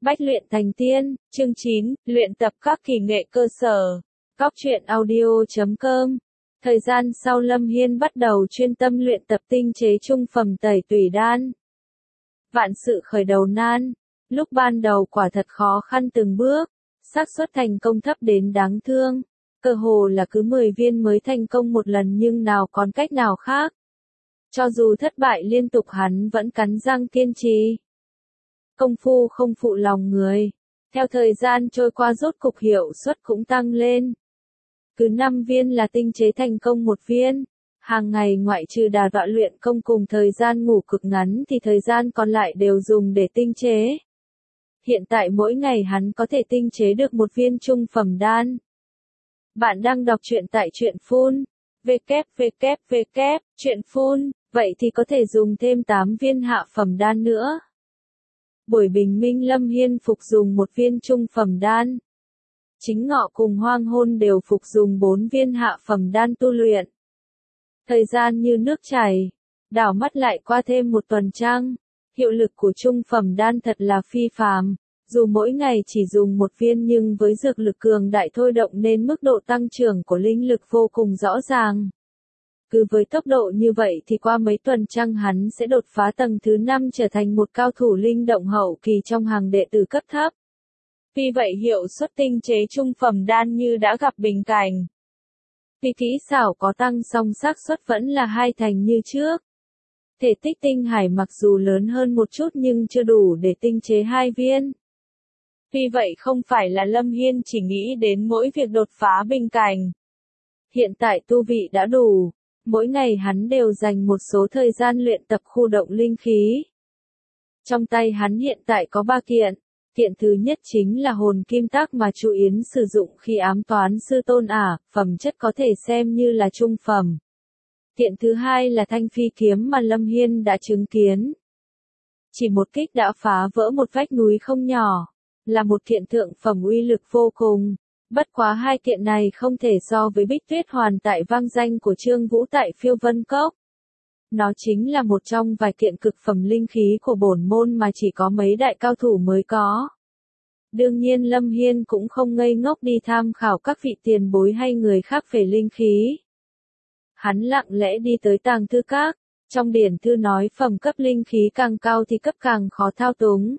Bách luyện thành tiên, chương 9, luyện tập các kỳ nghệ cơ sở. Cóc truyện audio.com. Thời gian sau Lâm Hiên bắt đầu chuyên tâm luyện tập tinh chế trung phẩm tẩy tủy đan. Vạn sự khởi đầu nan, lúc ban đầu quả thật khó khăn từng bước, xác suất thành công thấp đến đáng thương, cơ hồ là cứ 10 viên mới thành công một lần nhưng nào còn cách nào khác. Cho dù thất bại liên tục hắn vẫn cắn răng kiên trì. Công phu không phụ lòng người. Theo thời gian trôi qua rốt cục hiệu suất cũng tăng lên. Cứ 5 viên là tinh chế thành công một viên. Hàng ngày ngoại trừ đà tọa luyện công cùng thời gian ngủ cực ngắn thì thời gian còn lại đều dùng để tinh chế. Hiện tại mỗi ngày hắn có thể tinh chế được một viên trung phẩm đan. Bạn đang đọc truyện tại truyện phun. www. Truyện phun, vậy thì có thể dùng thêm 8 viên hạ phẩm đan nữa. Buổi bình minh Lâm Hiên phục dùng một viên trung phẩm đan. Chính ngọ cùng hoang hôn đều phục dùng 4 viên hạ phẩm đan tu luyện. Thời gian như nước chảy, đảo mắt lại qua thêm một tuần trăng. Hiệu lực của trung phẩm đan thật là phi phàm. Dù mỗi ngày chỉ dùng một viên nhưng với dược lực cường đại thôi động nên mức độ tăng trưởng của linh lực vô cùng rõ ràng. Cứ với tốc độ như vậy thì qua mấy tuần trăng hắn sẽ đột phá tầng thứ 5 trở thành một cao thủ linh động hậu kỳ trong hàng đệ tử cấp thấp. Vì vậy hiệu suất tinh chế trung phẩm đan như đã gặp bình cảnh. Vì kỹ xảo có tăng song xác suất vẫn là 2 thành như trước. Thể tích tinh hải mặc dù lớn hơn một chút nhưng chưa đủ để tinh chế 2 viên. Vì vậy không phải là Lâm Hiên chỉ nghĩ đến mỗi việc đột phá bình cảnh. Hiện tại tu vị đã đủ. Mỗi ngày hắn đều dành một số thời gian luyện tập khu động linh khí. Trong tay hắn hiện tại có 3 kiện. Kiện thứ nhất chính là hồn kim tác mà Chu Yến sử dụng khi ám toán sư tôn ả, phẩm chất có thể xem như là trung phẩm. Kiện thứ hai là thanh phi kiếm mà Lâm Hiên đã chứng kiến. Chỉ một kích đã phá vỡ một vách núi không nhỏ, là một kiện thượng phẩm uy lực vô cùng. Bất quá 2 kiện này không thể so với Bích Tuyết Hoàn tại vang danh của Trương Vũ tại Phiêu Vân Cốc. Nó chính là một trong vài kiện cực phẩm linh khí của bổn môn mà chỉ có mấy đại cao thủ mới có. Đương nhiên Lâm Hiên cũng không ngây ngốc đi tham khảo các vị tiền bối hay người khác về linh khí. Hắn lặng lẽ đi tới tàng thư các, trong điển thư nói phẩm cấp linh khí càng cao thì cấp càng khó thao túng.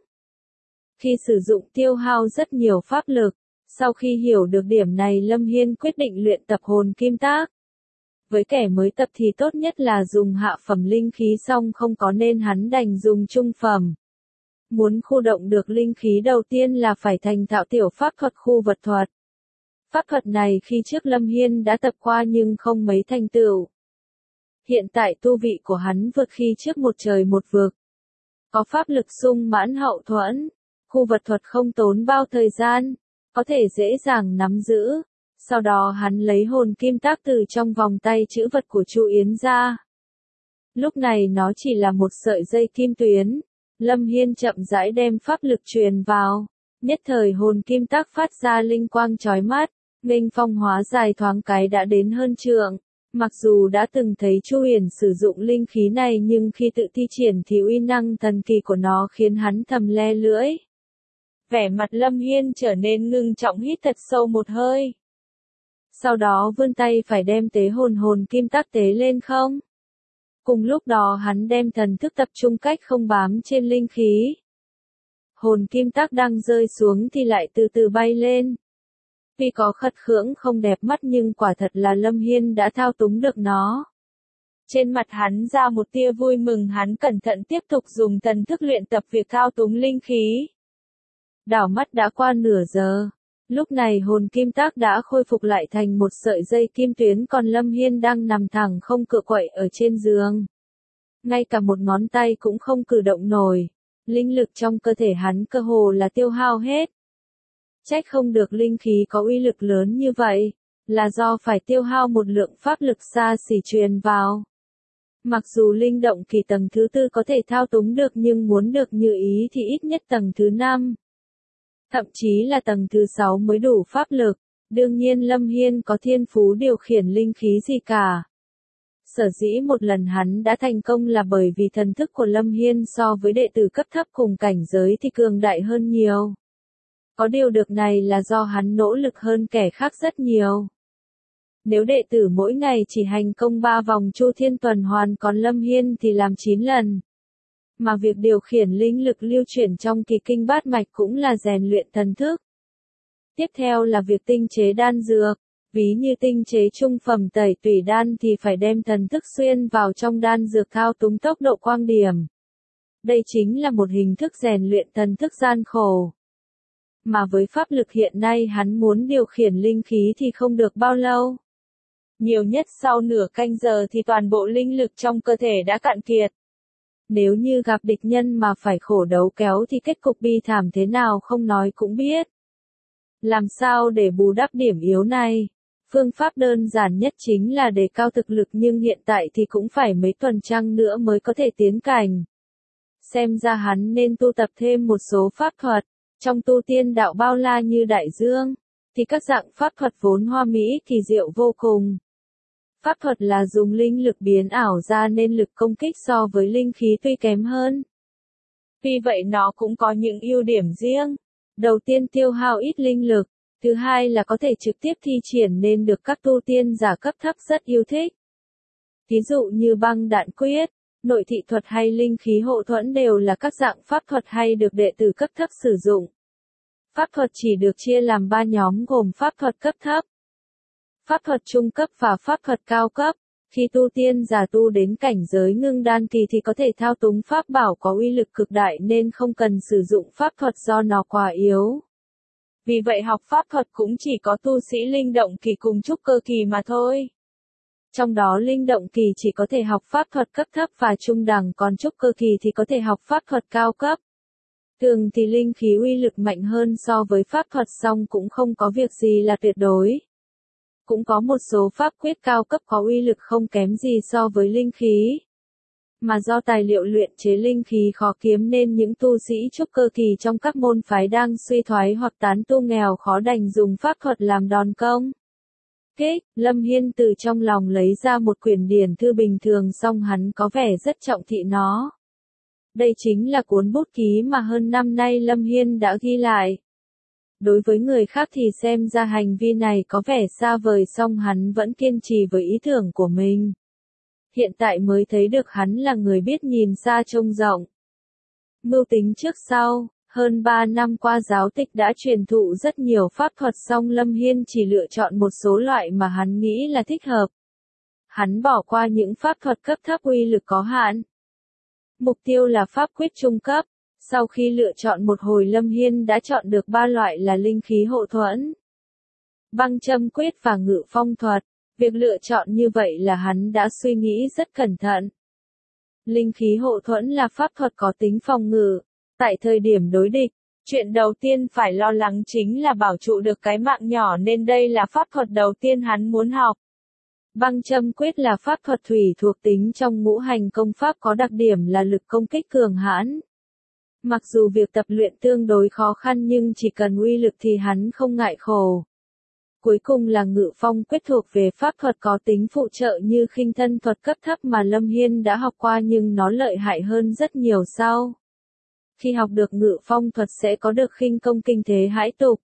Khi sử dụng tiêu hao rất nhiều pháp lực. Sau khi hiểu được điểm này Lâm Hiên quyết định luyện tập hồn kim tác. Với kẻ mới tập thì tốt nhất là dùng hạ phẩm linh khí xong không có nên hắn đành dùng trung phẩm. Muốn khu động được linh khí đầu tiên là phải thành thạo tiểu pháp thuật khu vật thuật. Pháp thuật này khi trước Lâm Hiên đã tập qua nhưng không mấy thành tựu. Hiện tại tu vị của hắn vượt khi trước một trời một vực. Có pháp lực sung mãn hậu thuẫn, khu vật thuật không tốn bao thời gian. Có thể dễ dàng nắm giữ. Sau đó hắn lấy hồn kim tác từ trong vòng tay trữ vật của Chu Yến ra. Lúc này nó chỉ là một sợi dây kim tuyến. Lâm Hiên chậm rãi đem pháp lực truyền vào. Nhất thời hồn kim tác phát ra linh quang chói mắt. Nghênh phong hóa dài thoáng cái đã đến hơn trượng. Mặc dù đã từng thấy Chu Huyền sử dụng linh khí này nhưng khi tự thi triển thì uy năng thần kỳ của nó khiến hắn thầm le lưỡi. Vẻ mặt Lâm Hiên trở nên ngưng trọng hít thật sâu một hơi. Sau đó vươn tay phải đem tế hồn kim tác tế lên không. Cùng lúc đó hắn đem thần thức tập trung cách không bám trên linh khí. Hồn kim tác đang rơi xuống thì lại từ từ bay lên. Tuy có khật khưỡng không đẹp mắt nhưng quả thật là Lâm Hiên đã thao túng được nó. Trên mặt hắn ra một tia vui mừng, hắn cẩn thận tiếp tục dùng thần thức luyện tập việc thao túng linh khí. Đảo mắt đã qua nửa giờ. Lúc này hồn kim tác đã khôi phục lại thành một sợi dây kim tuyến còn Lâm Hiên đang nằm thẳng không cựa quậy ở trên giường. Ngay cả một ngón tay cũng không cử động nổi. Linh lực trong cơ thể hắn cơ hồ là tiêu hao hết. Trách không được linh khí có uy lực lớn như vậy. Là do phải tiêu hao một lượng pháp lực xa xỉ truyền vào. Mặc dù linh động kỳ tầng thứ 4 có thể thao túng được nhưng muốn được như ý thì ít nhất tầng thứ 5. Thậm chí là tầng thứ 6 mới đủ pháp lực. Đương nhiên Lâm Hiên có thiên phú điều khiển linh khí gì cả. Sở dĩ một lần hắn đã thành công là bởi vì thần thức của Lâm Hiên so với đệ tử cấp thấp cùng cảnh giới thì cường đại hơn nhiều. Có điều được này là do hắn nỗ lực hơn kẻ khác rất nhiều. Nếu đệ tử mỗi ngày chỉ hành công 3 vòng chu thiên tuần hoàn còn Lâm Hiên thì làm 9 lần. Mà việc điều khiển linh lực lưu chuyển trong kỳ kinh bát mạch cũng là rèn luyện thần thức. Tiếp theo là việc tinh chế đan dược. Ví như tinh chế trung phẩm tẩy tủy đan thì phải đem thần thức xuyên vào trong đan dược thao túng tốc độ quang điểm. Đây chính là một hình thức rèn luyện thần thức gian khổ. Mà với pháp lực hiện nay hắn muốn điều khiển linh khí thì không được bao lâu. Nhiều nhất sau nửa canh giờ thì toàn bộ linh lực trong cơ thể đã cạn kiệt. Nếu như gặp địch nhân mà phải khổ đấu kéo thì kết cục bi thảm thế nào không nói cũng biết. Làm sao để bù đắp điểm yếu này? Phương pháp đơn giản nhất chính là đề cao thực lực nhưng hiện tại thì cũng phải mấy tuần trăng nữa mới có thể tiến cảnh. Xem ra hắn nên tu tập thêm một số pháp thuật. Trong tu tiên đạo bao la như đại dương, thì các dạng pháp thuật vốn hoa mỹ kỳ diệu vô cùng. Pháp thuật là dùng linh lực biến ảo ra nên lực công kích so với linh khí tuy kém hơn. Vì vậy nó cũng có những ưu điểm riêng. Đầu tiên tiêu hao ít linh lực. Thứ hai là có thể trực tiếp thi triển nên được các tu tiên giả cấp thấp rất yêu thích. Ví dụ như băng đạn quyết, nội thị thuật hay linh khí hộ thuẫn đều là các dạng pháp thuật hay được đệ tử cấp thấp sử dụng. Pháp thuật chỉ được chia làm 3 nhóm gồm pháp thuật cấp thấp, pháp thuật trung cấp và pháp thuật cao cấp. Khi tu tiên giả tu đến cảnh giới ngưng đan kỳ thì có thể thao túng pháp bảo có uy lực cực đại nên không cần sử dụng pháp thuật do nó quá yếu. Vì vậy học pháp thuật cũng chỉ có tu sĩ linh động kỳ cùng trúc cơ kỳ mà thôi. Trong đó linh động kỳ chỉ có thể học pháp thuật cấp thấp và trung đẳng còn trúc cơ kỳ thì có thể học pháp thuật cao cấp. Thường thì linh khí uy lực mạnh hơn so với pháp thuật song cũng không có việc gì là tuyệt đối. Cũng có một số pháp quyết cao cấp có uy lực không kém gì so với linh khí. Mà do tài liệu luyện chế linh khí khó kiếm nên những tu sĩ trúc cơ kỳ trong các môn phái đang suy thoái hoặc tán tu nghèo khó đành dùng pháp thuật làm đòn công. Lâm Hiên từ trong lòng lấy ra một quyển điển thư bình thường song hắn có vẻ rất trọng thị nó. Đây chính là cuốn bút ký mà hơn năm nay Lâm Hiên đã ghi lại. Đối với người khác thì xem ra hành vi này có vẻ xa vời song hắn vẫn kiên trì với ý tưởng của mình. Hiện tại mới thấy được hắn là người biết nhìn xa trông rộng. Mưu tính trước sau, hơn 3 năm qua giáo tịch đã truyền thụ rất nhiều pháp thuật song Lâm Hiên chỉ lựa chọn một số loại mà hắn nghĩ là thích hợp. Hắn bỏ qua những pháp thuật cấp thấp uy lực có hạn. Mục tiêu là pháp quyết trung cấp. Sau khi lựa chọn một hồi Lâm Hiên đã chọn được 3 loại là linh khí hộ thuẫn, băng châm quyết và ngự phong thuật. Việc lựa chọn như vậy là hắn đã suy nghĩ rất cẩn thận. Linh khí hộ thuẫn là pháp thuật có tính phòng ngự. Tại thời điểm đối địch, chuyện đầu tiên phải lo lắng chính là bảo trụ được cái mạng nhỏ nên đây là pháp thuật đầu tiên hắn muốn học. Băng châm quyết là pháp thuật thủy thuộc tính trong ngũ hành công pháp có đặc điểm là lực công kích cường hãn. Mặc dù việc tập luyện tương đối khó khăn nhưng chỉ cần uy lực thì hắn không ngại khổ. Cuối cùng là ngự phong quyết thuộc về pháp thuật có tính phụ trợ như khinh thân thuật cấp thấp mà Lâm Hiên đã học qua nhưng nó lợi hại hơn rất nhiều sau. Khi học được ngự phong thuật sẽ có được khinh công kinh thế hãi tục.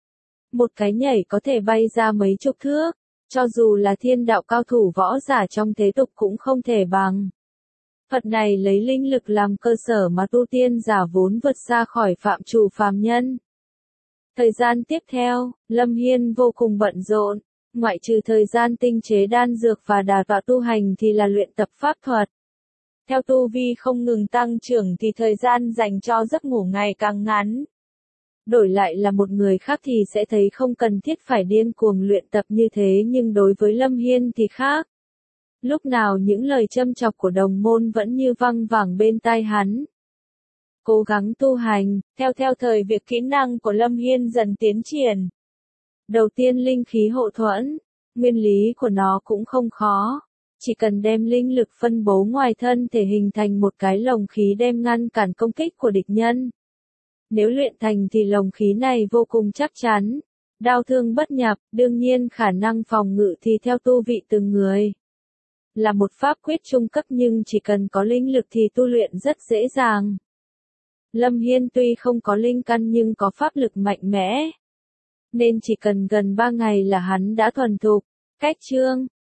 Một cái nhảy có thể bay ra mấy chục thước, cho dù là thiên đạo cao thủ võ giả trong thế tục cũng không thể bằng. Thuật này lấy linh lực làm cơ sở mà tu tiên giả vốn vượt xa khỏi phạm trù phàm nhân. Thời gian tiếp theo, Lâm Hiên vô cùng bận rộn, ngoại trừ thời gian tinh chế đan dược và đả tọa tu hành thì là luyện tập pháp thuật. Theo tu vi không ngừng tăng trưởng thì thời gian dành cho giấc ngủ ngày càng ngắn. Đổi lại là một người khác thì sẽ thấy không cần thiết phải điên cuồng luyện tập như thế nhưng đối với Lâm Hiên thì khác. Lúc nào những lời châm chọc của đồng môn vẫn như văng vẳng bên tai hắn. Cố gắng tu hành, theo thời việc kỹ năng của Lâm Hiên dần tiến triển. Đầu tiên linh khí hộ thuẫn, nguyên lý của nó cũng không khó. Chỉ cần đem linh lực phân bố ngoài thân thể hình thành một cái lồng khí đem ngăn cản công kích của địch nhân. Nếu luyện thành thì lồng khí này vô cùng chắc chắn. Đao thương bất nhập, đương nhiên khả năng phòng ngự thì theo tu vị từng người. là một pháp quyết trung cấp nhưng chỉ cần có linh lực thì tu luyện rất dễ dàng. Lâm Hiên tuy không có linh căn nhưng có pháp lực mạnh mẽ, nên chỉ cần gần 3 ngày là hắn đã thuần thục. Cách chương